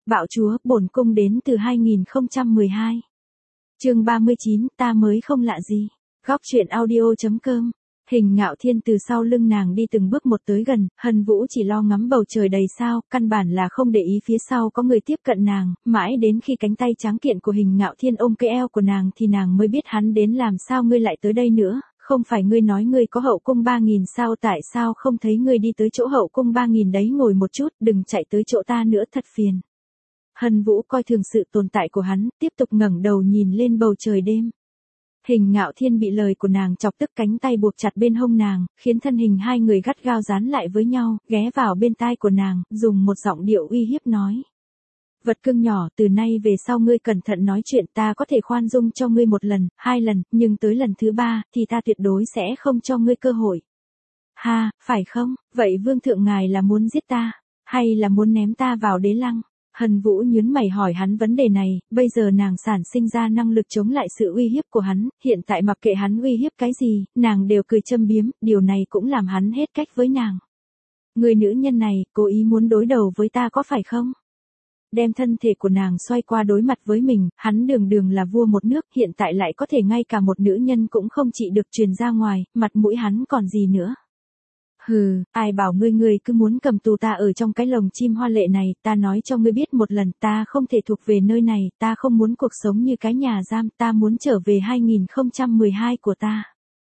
Bạo chúa, bổn cung đến từ 2012. Chương 39, ta mới không lạ gì. Góc truyện audio.com. Hình Ngạo Thiên từ sau lưng nàng đi từng bước một tới gần, Hân Vũ chỉ lo ngắm bầu trời đầy sao, căn bản là không để ý phía sau có người tiếp cận nàng, mãi đến khi cánh tay tráng kiện của Hình Ngạo Thiên ôm cái eo của nàng thì nàng mới biết hắn đến. Làm sao ngươi lại tới đây nữa, không phải ngươi nói ngươi có hậu cung 3000 sao, tại sao không thấy ngươi đi tới chỗ hậu cung 3000 đấy, ngồi một chút, đừng chạy tới chỗ ta nữa, thật phiền. Hân Vũ coi thường sự tồn tại của hắn, tiếp tục ngẩng đầu nhìn lên bầu trời đêm. Hình Ngạo Thiên bị lời của nàng chọc tức, cánh tay buộc chặt bên hông nàng, khiến thân hình hai người gắt gao dán lại với nhau, ghé vào bên tai của nàng, dùng một giọng điệu uy hiếp nói. Vật cưng nhỏ, từ nay về sau ngươi cẩn thận nói chuyện, ta có thể khoan dung cho ngươi 1 lần, 2 lần, nhưng tới lần thứ 3, thì ta tuyệt đối sẽ không cho ngươi cơ hội. Ha, phải không, vậy vương thượng ngài là muốn giết ta, hay là muốn ném ta vào đế lăng? Hân Vũ nhướng mày hỏi hắn vấn đề này, bây giờ nàng sản sinh ra năng lực chống lại sự uy hiếp của hắn, hiện tại mặc kệ hắn uy hiếp cái gì, nàng đều cười châm biếm, điều này cũng làm hắn hết cách với nàng. Người nữ nhân này, cố ý muốn đối đầu với ta có phải không? Đem thân thể của nàng xoay qua đối mặt với mình, hắn đường đường là vua một nước, hiện tại lại có thể ngay cả một nữ nhân cũng không trị được truyền ra ngoài, mặt mũi hắn còn gì nữa. Hừ, ai bảo ngươi cứ muốn cầm tù ta ở trong cái lồng chim hoa lệ này, ta nói cho ngươi biết một lần, ta không thể thuộc về nơi này, ta không muốn cuộc sống như cái nhà giam, ta muốn trở về 2012 của ta.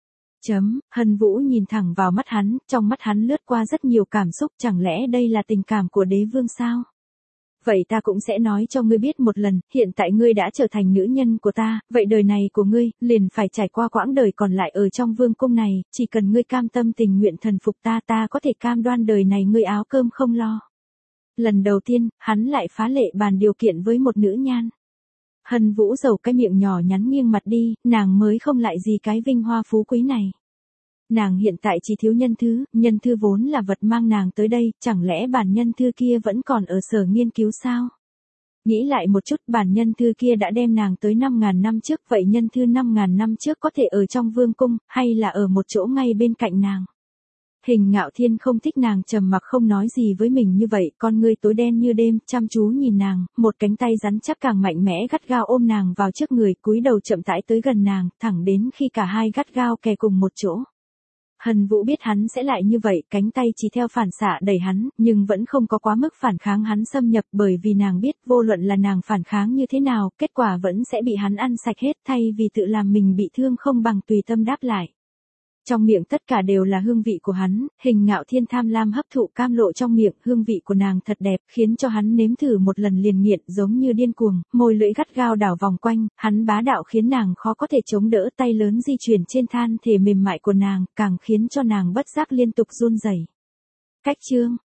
Hân Vũ nhìn thẳng vào mắt hắn, trong mắt hắn lướt qua rất nhiều cảm xúc, chẳng lẽ đây là tình cảm của đế vương sao? Vậy ta cũng sẽ nói cho ngươi biết một lần, hiện tại ngươi đã trở thành nữ nhân của ta, vậy đời này của ngươi, liền phải trải qua quãng đời còn lại ở trong vương cung này, chỉ cần ngươi cam tâm tình nguyện thần phục ta, ta có thể cam đoan đời này ngươi áo cơm không lo. Lần đầu tiên, hắn lại phá lệ bàn điều kiện với một nữ nhan. Hân Vũ dầu cái miệng nhỏ nhắn nghiêng mặt đi, nàng mới không lại gì cái vinh hoa phú quý này. Nàng hiện tại chỉ thiếu nhân thư vốn là vật mang nàng tới đây, chẳng lẽ bản nhân thư kia vẫn còn ở sở nghiên cứu sao? Nghĩ lại một chút, bản nhân thư kia đã đem nàng tới 5.000 năm trước, vậy nhân thư 5.000 năm trước có thể ở trong vương cung, hay là ở một chỗ ngay bên cạnh nàng? Hình Ngạo Thiên không thích nàng trầm mặc không nói gì với mình như vậy, con ngươi tối đen như đêm, chăm chú nhìn nàng, một cánh tay rắn chắc càng mạnh mẽ gắt gao ôm nàng vào trước người, cúi đầu chậm rãi tới gần nàng, thẳng đến khi cả hai gắt gao kề cùng một chỗ. Hân Vũ biết hắn sẽ lại như vậy, cánh tay chỉ theo phản xạ đẩy hắn, nhưng vẫn không có quá mức phản kháng hắn xâm nhập, bởi vì nàng biết vô luận là nàng phản kháng như thế nào, kết quả vẫn sẽ bị hắn ăn sạch hết, thay vì tự làm mình bị thương không bằng tùy tâm đáp lại. Trong miệng tất cả đều là hương vị của hắn, Hình Ngạo Thiên tham lam hấp thụ cam lộ trong miệng, hương vị của nàng thật đẹp, khiến cho hắn nếm thử một lần liền nghiện, giống như điên cuồng, môi lưỡi gắt gao đảo vòng quanh, hắn bá đạo khiến nàng khó có thể chống đỡ, tay lớn di chuyển trên than thể mềm mại của nàng, càng khiến cho nàng bất giác liên tục run rẩy. Cách chương